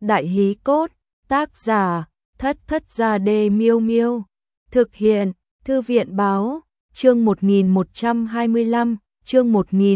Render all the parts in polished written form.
Đại hí cốt, tác giả, Thất Thất Gia Đê Miêu Miêu. Thực hiện, Thư viện báo, chương 1125, chương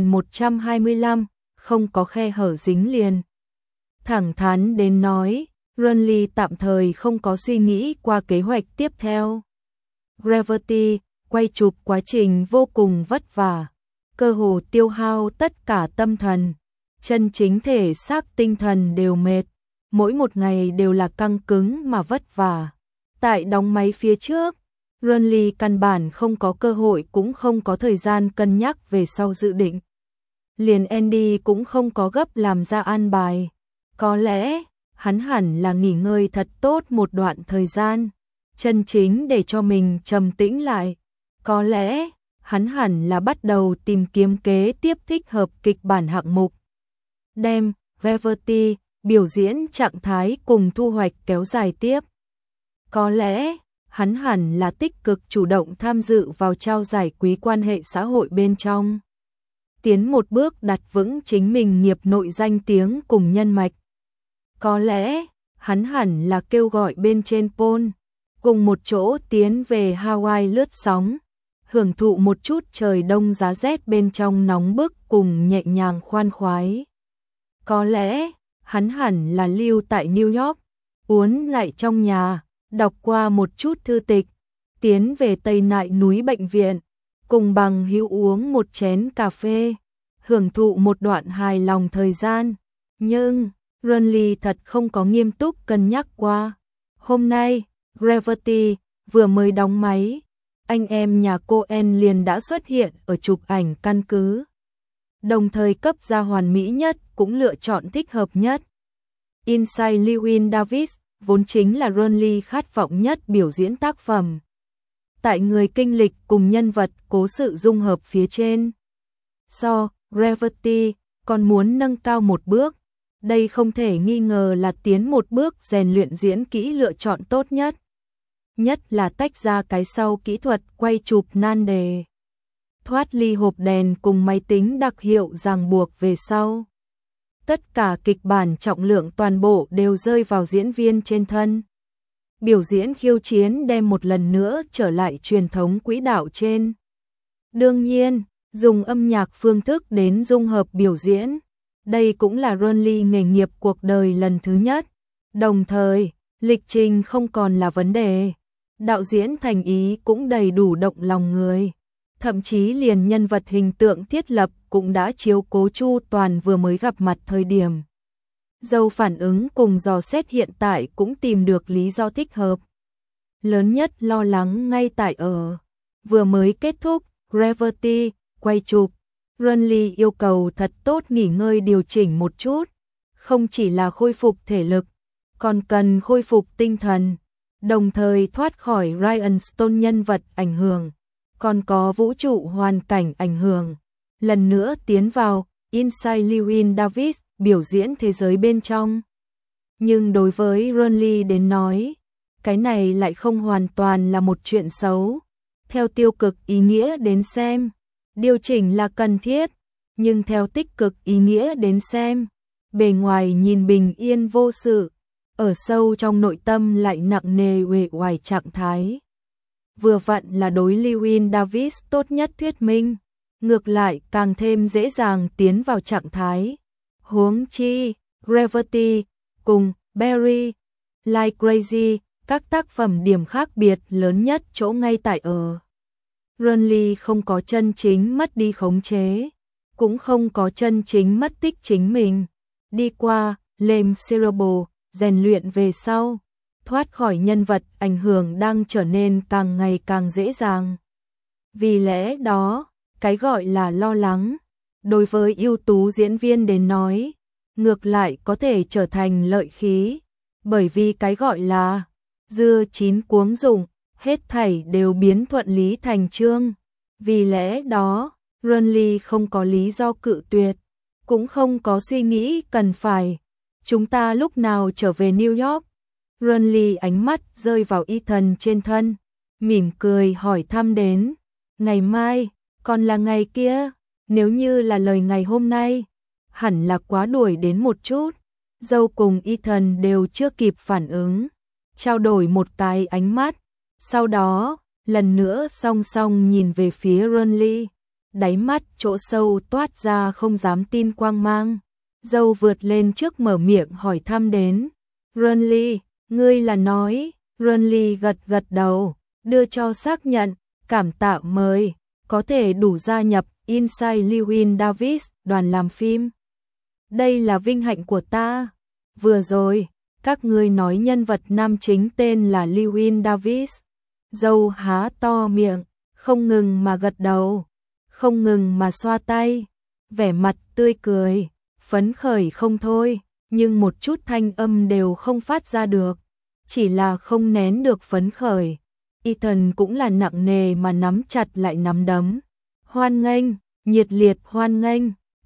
1125, không có khe hở dính liền. Thẳng thắn đến nói, Renly tạm thời không có suy nghĩ qua kế hoạch tiếp theo. Gravity, quay chụp quá trình vô cùng vất vả, cơ hồ tiêu hao tất cả tâm thần, chân chính thể xác tinh thần đều mệt, mỗi một ngày đều là căng cứng mà vất vả. Tại đóng máy phía trước, Renly căn bản không có cơ hội cũng không có thời gian cân nhắc về sau dự định. Liền Andy cũng không có gấp làm ra an bài. Có lẽ, hắn hẳn là nghỉ ngơi thật tốt một đoạn thời gian, chân chính để cho mình trầm tĩnh lại. Có lẽ, hắn hẳn là bắt đầu tìm kiếm kế tiếp thích hợp kịch bản hạng mục. Đem, Gravity, biểu diễn trạng thái cùng thu hoạch kéo dài tiếp. Có lẽ, hắn hẳn là tích cực chủ động tham dự vào trao giải quý quan hệ xã hội bên trong. Tiến một bước đặt vững chính mình nghiệp nội danh tiếng cùng nhân mạch. Có lẽ, hắn hẳn là kêu gọi bên trên Paul, cùng một chỗ tiến về Hawaii lướt sóng, hưởng thụ một chút trời đông giá rét bên trong nóng bức cùng nhẹ nhàng khoan khoái. Có lẽ, hắn hẳn là lưu tại New York, uốn lại trong nhà, đọc qua một chút thư tịch, tiến về Tây Nại núi bệnh viện, cùng bằng hữu uống một chén cà phê, hưởng thụ một đoạn hài lòng thời gian. Nhưng, Renly thật không có nghiêm túc cân nhắc qua. Hôm nay, Gravity vừa mới đóng máy, anh em nhà Coen liền đã xuất hiện ở chụp ảnh căn cứ. Đồng thời cấp ra hoàn mỹ nhất cũng lựa chọn thích hợp nhất. Inside Llewyn Davis vốn chính là Renly khát vọng nhất biểu diễn tác phẩm. Tại người kinh lịch cùng nhân vật cố sự dung hợp phía trên. Gravity còn muốn nâng cao một bước. Đây không thể nghi ngờ là tiến một bước rèn luyện diễn kỹ lựa chọn tốt nhất. Nhất là tách ra cái sau kỹ thuật quay chụp nan đề. Thoát ly hộp đèn cùng máy tính đặc hiệu ràng buộc về sau. Tất cả kịch bản trọng lượng toàn bộ đều rơi vào diễn viên trên thân. Biểu diễn khiêu chiến đem một lần nữa trở lại truyền thống quỹ đạo trên. Đương nhiên, dùng âm nhạc phương thức đến dung hợp biểu diễn. Đây cũng là Renly nghề nghiệp cuộc đời lần thứ nhất. Đồng thời, lịch trình không còn là vấn đề. Đạo diễn thành ý cũng đầy đủ động lòng người. Thậm chí liền nhân vật hình tượng thiết lập cũng đã chiếu cố chu toàn vừa mới gặp mặt thời điểm. Dâu phản ứng cùng dò xét hiện tại cũng tìm được lý do thích hợp. Lớn nhất lo lắng ngay tại ở. Vừa mới kết thúc, Gravity, quay chụp. Renly yêu cầu thật tốt nghỉ ngơi điều chỉnh một chút. Không chỉ là khôi phục thể lực, còn cần khôi phục tinh thần. Đồng thời thoát khỏi Ryan Stone nhân vật ảnh hưởng. Còn có vũ trụ hoàn cảnh ảnh hưởng. Lần nữa tiến vào Inside Llewyn Davis biểu diễn thế giới bên trong. Nhưng đối với Renly đến nói, cái này lại không hoàn toàn là một chuyện xấu. Theo tiêu cực ý nghĩa đến xem, điều chỉnh là cần thiết. Nhưng theo tích cực ý nghĩa đến xem, bề ngoài nhìn bình yên vô sự, ở sâu trong nội tâm lại nặng nề uể oải trạng thái. Vừa vặn là đối Llewyn Davis tốt nhất thuyết minh, ngược lại càng thêm dễ dàng tiến vào trạng thái. Huống chi, Gravity, cùng Barry, Like Crazy, các tác phẩm điểm khác biệt lớn nhất chỗ ngay tại ở. Renly không có chân chính mất đi khống chế, cũng không có chân chính mất tích chính mình. Đi qua, Lem Cerebral, rèn luyện về sau. Thoát khỏi nhân vật ảnh hưởng đang trở nên càng ngày càng dễ dàng. Vì lẽ đó, cái gọi là lo lắng, đối với ưu tú diễn viên đến nói, ngược lại có thể trở thành lợi khí. Bởi vì cái gọi là dưa chín cuống rụng, hết thảy đều biến thuận lý thành chương. Vì lẽ đó, Renly không có lý do cự tuyệt, cũng không có suy nghĩ cần phải. Chúng ta lúc nào trở về New York? Renly ánh mắt rơi vào Ethan trên thân, mỉm cười hỏi thăm đến. Ngày mai, còn là ngày kia, nếu như là lời ngày hôm nay, hẳn là quá đuổi đến một chút. Dâu cùng Ethan đều chưa kịp phản ứng, trao đổi một cái ánh mắt, sau đó, lần nữa song song nhìn về phía Renly, đáy mắt chỗ sâu toát ra không dám tin quang mang. Dâu vượt lên trước mở miệng hỏi thăm đến. Renly, ngươi là nói, Renly gật gật đầu, đưa cho xác nhận, cảm tạ mời, có thể đủ gia nhập Inside Llewyn Davis đoàn làm phim. Đây là vinh hạnh của ta. Vừa rồi, các ngươi nói nhân vật nam chính tên là Llewyn Davis. Dâu há to miệng, không ngừng mà gật đầu, không ngừng mà xoa tay, vẻ mặt tươi cười, phấn khởi không thôi, nhưng một chút thanh âm đều không phát ra được, chỉ là không nén được phấn khởi. Ethan cũng là nặng nề mà nắm chặt lại nắm đấm. Hoan nghênh, nhiệt liệt hoan nghênh,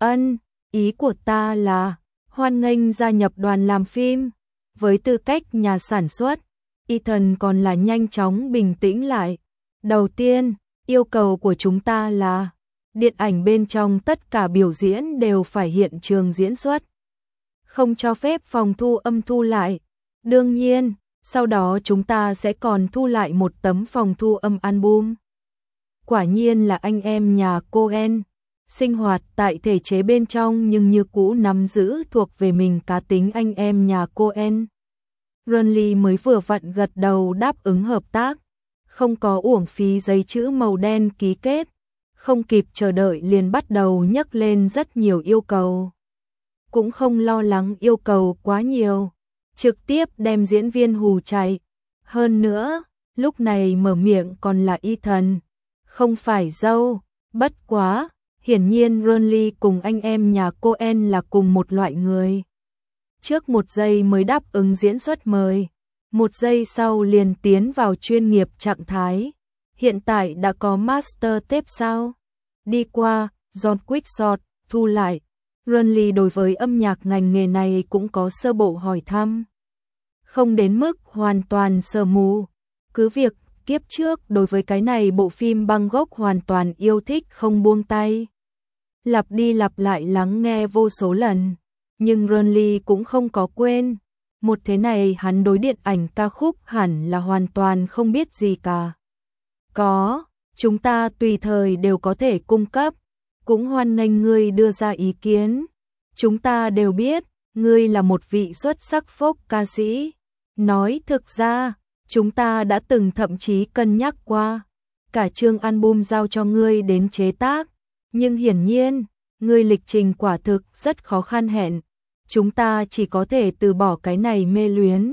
ý của ta là hoan nghênh gia nhập đoàn làm phim. Với tư cách nhà sản xuất, Ethan còn là nhanh chóng bình tĩnh lại. Đầu tiên, yêu cầu của chúng ta là điện ảnh bên trong tất cả biểu diễn đều phải hiện trường diễn xuất, không cho phép phòng thu âm thu lại. Đương nhiên, sau đó chúng ta sẽ còn thu lại một tấm phòng thu âm album. Quả nhiên là anh em nhà Coen, sinh hoạt tại thể chế bên trong nhưng như cũ nắm giữ thuộc về mình cá tính anh em nhà Coen. Renly mới vừa vặn gật đầu đáp ứng hợp tác, không có uổng phí giấy chữ màu đen ký kết, không kịp chờ đợi liền bắt đầu nhắc lên rất nhiều yêu cầu. Cũng không lo lắng yêu cầu quá nhiều, trực tiếp đem diễn viên hù chạy. Hơn nữa, lúc này mở miệng còn là Ethan, không phải dâu. Bất quá, hiển nhiên Renly cùng anh em nhà Coen là cùng một loại người. Trước một giây mới đáp ứng diễn xuất mời, một giây sau liền tiến vào chuyên nghiệp trạng thái. Hiện tại đã có master tape sao? Đi qua, John Quickshot, thu lại. Renly đối với âm nhạc ngành nghề này cũng có sơ bộ hỏi thăm. Không đến mức hoàn toàn sờ mù. Cứ việc kiếp trước đối với cái này bộ phim Bangkok hoàn toàn yêu thích không buông tay. Lặp đi lặp lại lắng nghe vô số lần. Nhưng Renly cũng không có quên. Một thế này hắn đối điện ảnh ca khúc hẳn là hoàn toàn không biết gì cả. Có, chúng ta tùy thời đều có thể cung cấp. Cũng hoan nghênh ngươi đưa ra ý kiến. Chúng ta đều biết, ngươi là một vị xuất sắc folk ca sĩ. Nói thực ra, chúng ta đã từng thậm chí cân nhắc qua. Cả chương album giao cho ngươi đến chế tác. Nhưng hiển nhiên, ngươi lịch trình quả thực rất khó khăn hẹn. Chúng ta chỉ có thể từ bỏ cái này mê luyến.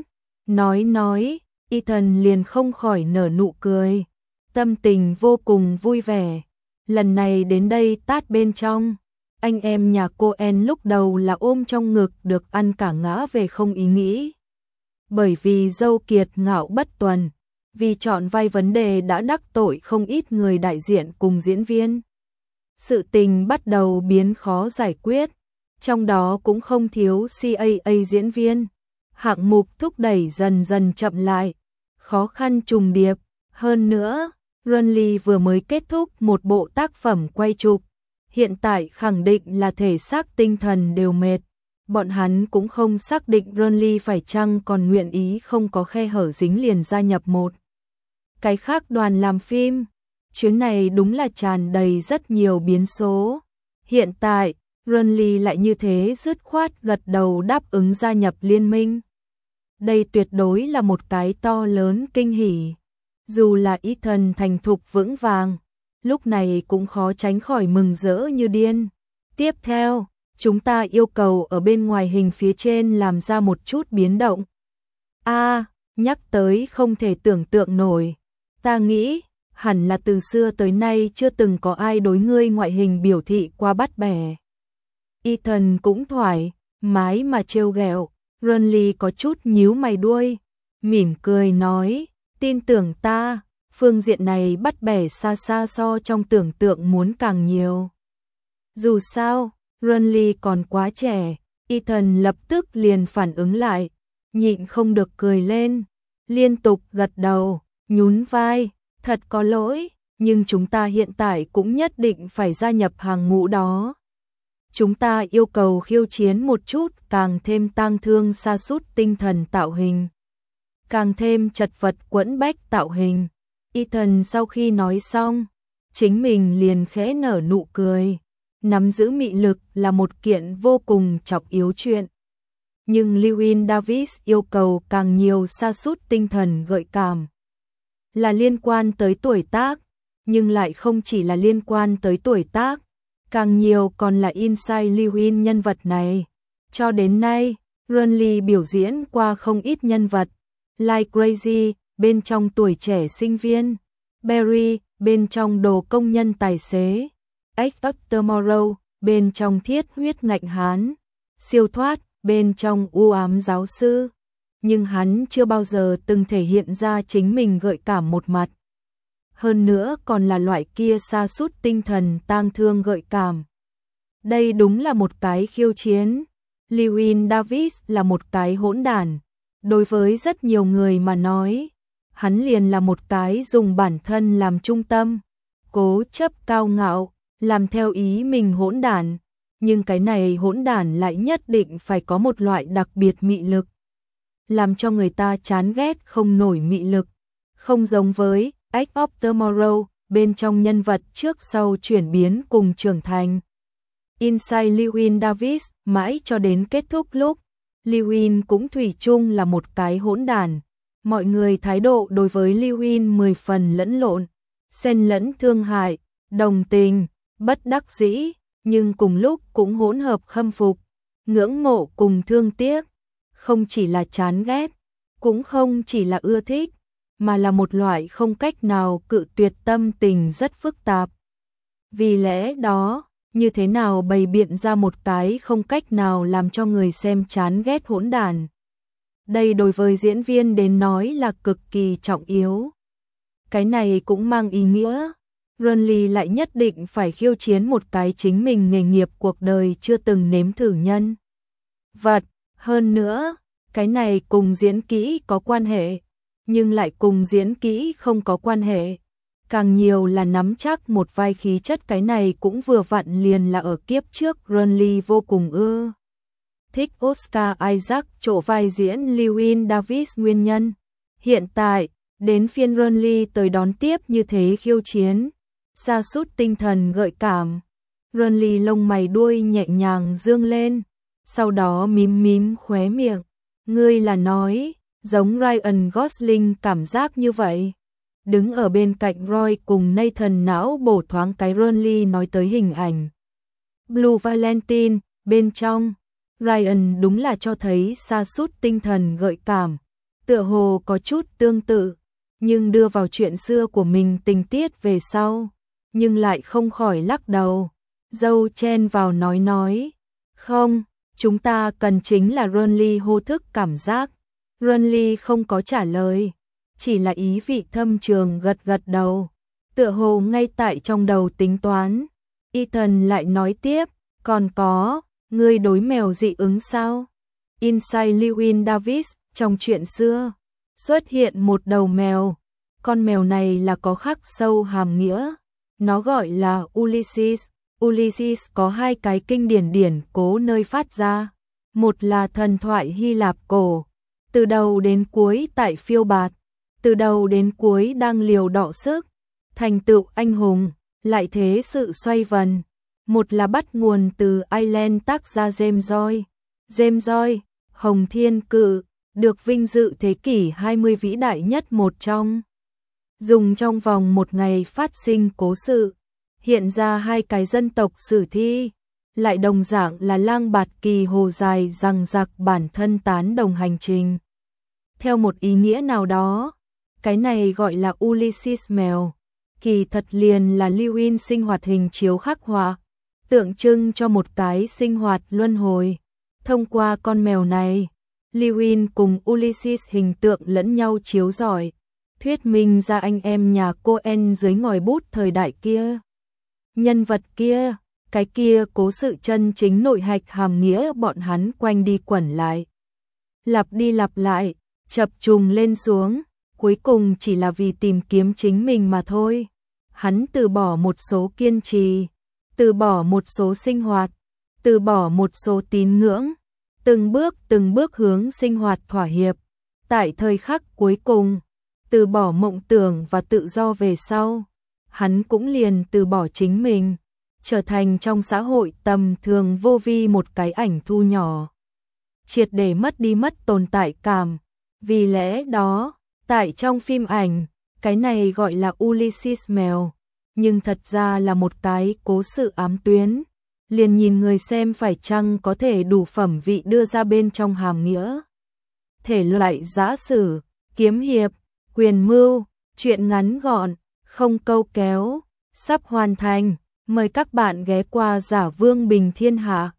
Nói, Ethan liền không khỏi nở nụ cười. Tâm tình vô cùng vui vẻ. Lần này đến đây tát bên trong. Anh em nhà Coen lúc đầu là ôm trong ngực được ăn cả ngã về không ý nghĩ. Bởi vì dâu kiệt ngạo bất tuần. Vì chọn vai vấn đề đã đắc tội không ít người đại diện cùng diễn viên. Sự tình bắt đầu biến khó giải quyết. Trong đó cũng không thiếu CAA diễn viên. Hạng mục thúc đẩy dần dần chậm lại. Khó khăn trùng điệp. Hơn nữa, Renly vừa mới kết thúc một bộ tác phẩm quay chụp. Hiện tại khẳng định là thể xác tinh thần đều mệt. Bọn hắn cũng không xác định Renly phải chăng còn nguyện ý không có khe hở dính liền gia nhập một cái khác đoàn làm phim. Chuyến này đúng là tràn đầy rất nhiều biến số. Hiện tại, Renly lại như thế dứt khoát gật đầu đáp ứng gia nhập liên minh. Đây tuyệt đối là một cái to lớn kinh hỉ. Dù là Ethan thành thục vững vàng, lúc này cũng khó tránh khỏi mừng rỡ như điên. Tiếp theo, chúng ta yêu cầu ở bên ngoài hình phía trên làm ra một chút biến động. Nhắc tới không thể tưởng tượng nổi. Ta nghĩ, hẳn là từ xưa tới nay chưa từng có ai đối ngươi ngoại hình biểu thị qua bắt bẻ. Ethan cũng thoải mái mà trêu ghẹo. Renly có chút nhíu mày đuôi, mỉm cười nói, tin tưởng ta, phương diện này bắt bẻ xa xa so trong tưởng tượng muốn càng nhiều. Dù sao, Renly còn quá trẻ, Ethan lập tức liền phản ứng lại, nhịn không được cười lên, liên tục gật đầu, nhún vai, thật có lỗi, nhưng chúng ta hiện tại cũng nhất định phải gia nhập hàng ngũ đó. chúng ta yêu cầu khiêu chiến một chút, càng thêm tang thương sa sút tinh thần tạo hình, càng thêm chật vật quẫn bách tạo hình. Ethan sau khi nói xong, chính mình liền khẽ nở nụ cười. Nắm giữ mị lực là một kiện vô cùng trọng yếu chuyện. Nhưng Llewyn Davis yêu cầu càng nhiều sa sút tinh thần gợi cảm. Là liên quan tới tuổi tác, nhưng lại không chỉ là liên quan tới tuổi tác, càng nhiều còn là inside Llewyn nhân vật này. Cho đến nay, Renly biểu diễn qua không ít nhân vật, like Crazy, bên trong tuổi trẻ sinh viên, Barry, bên trong đồ công nhân tài xế, X Factor Tomorrow, bên trong thiết huyết ngạnh hán, siêu thoát, bên trong u ám giáo sư. Nhưng hắn chưa bao giờ từng thể hiện ra chính mình gợi cảm một mặt. Hơn nữa còn là loại kia sa sút tinh thần tang thương gợi cảm. Đây đúng là một cái khiêu chiến. Llewyn Davis là một cái hỗn đản. Đối với rất nhiều người mà nói, hắn liền là một cái dùng bản thân làm trung tâm, cố chấp cao ngạo, làm theo ý mình hỗn đản. Nhưng cái này hỗn đản lại nhất định phải có một loại đặc biệt mị lực, làm cho người ta chán ghét không nổi mị lực. Không giống với X of Tomorrow, bên trong nhân vật trước sau chuyển biến cùng trưởng thành. Inside Llewyn Davis, mãi cho đến kết thúc lúc, Llewyn cũng thủy chung là một cái hỗn đản. Mọi người thái độ đối với Llewyn 10 phần lẫn lộn, xen lẫn thương hại, đồng tình, bất đắc dĩ, nhưng cùng lúc cũng hỗn hợp khâm phục, ngưỡng mộ cùng thương tiếc. Không chỉ là chán ghét, cũng không chỉ là ưa thích, mà là một loại không cách nào cự tuyệt tâm tình rất phức tạp. Vì lẽ đó, như thế nào bày biện ra một cái không cách nào làm cho người xem chán ghét hỗn đản. Đây đối với diễn viên đến nói là cực kỳ trọng yếu. Cái này cũng mang ý nghĩa, Renly lại nhất định phải khiêu chiến một cái chính mình nghề nghiệp cuộc đời chưa từng nếm thử nhân vật. Hơn nữa, cái này cùng diễn kỹ có quan hệ, nhưng lại cùng diễn kỹ không có quan hệ. Càng nhiều là nắm chắc một vai khí chất, cái này cũng vừa vặn liền là ở kiếp trước Renly vô cùng ưa thích Oscar Isaac chỗ vai diễn Llewyn Davis nguyên nhân. Hiện tại, đến phiên Renly tới đón tiếp như thế khiêu chiến, sa sút tinh thần gợi cảm. Renly lông mày đuôi nhẹ nhàng dương lên, sau đó mím mím khóe miệng. Ngươi là nói, giống Ryan Gosling cảm giác như vậy. Đứng ở bên cạnh Roy cùng Nathan não bổ thoáng cái Renly nói tới hình ảnh Blue Valentine, bên trong, Ryan đúng là cho thấy sa sút tinh thần gợi cảm, tựa hồ có chút tương tự, nhưng đưa vào chuyện xưa của mình tình tiết về sau, nhưng lại không khỏi lắc đầu. Dâu chen vào nói, không, chúng ta cần chính là Renly hô thức cảm giác. Renly không có trả lời, chỉ là ý vị thâm trường gật gật đầu, tựa hồ ngay tại trong đầu tính toán. Ethan lại nói tiếp, còn có, ngươi đối mèo dị ứng sao? Inside Llewyn Davis, trong chuyện xưa, xuất hiện một đầu mèo. Con mèo này là có khắc sâu hàm nghĩa. Nó gọi là Ulysses. Ulysses có hai cái kinh điển cố nơi phát ra. Một là thần thoại Hy Lạp cổ, từ đầu đến cuối tại phiêu bạt, từ đầu đến cuối đang liều đọ sức, thành tựu anh hùng, lại thế sự xoay vần. Một là bắt nguồn từ Ireland tác gia James Joyce. James Joyce, Hồng Thiên Cự, được vinh dự thế kỷ 20 vĩ đại nhất một trong. Dùng trong vòng một ngày phát sinh cố sự, hiện ra hai cái dân tộc sử thi, lại đồng dạng là lang bạt kỳ hồ dài rằng giặc bản thân tán đồng hành trình. Theo một ý nghĩa nào đó, cái này gọi là Ulysses mèo, kỳ thật liền là Llewyn sinh hoạt hình chiếu khắc họa, tượng trưng cho một cái sinh hoạt luân hồi. Thông qua con mèo này, Llewyn cùng Ulysses hình tượng lẫn nhau chiếu rọi, thuyết minh ra anh em nhà Coen dưới ngòi bút thời đại kia. Nhân vật kia, cái kia cố sự chân chính nội hạch hàm nghĩa bọn hắn quanh đi quẩn lại, lặp đi lặp lại, chập trùng lên xuống, cuối cùng chỉ là vì tìm kiếm chính mình mà thôi. Hắn từ bỏ một số kiên trì, từ bỏ một số sinh hoạt, từ bỏ một số tín ngưỡng, từng bước hướng sinh hoạt thỏa hiệp. Tại thời khắc cuối cùng, từ bỏ mộng tưởng và tự do về sau, hắn cũng liền từ bỏ chính mình, trở thành trong xã hội tầm thường vô vi một cái ảnh thu nhỏ, triệt để mất tồn tại cảm. Vì lẽ đó, tại trong phim ảnh, cái này gọi là Ulysses mèo, nhưng thật ra là một cái cố sự ám tuyến, liền nhìn người xem phải chăng có thể đủ phẩm vị đưa ra bên trong hàm nghĩa. Thể loại giã sử, kiếm hiệp, quyền mưu, truyện ngắn gọn, không câu kéo, sắp hoàn thành, mời các bạn ghé qua Giả Vương Bình Thiên Hạ.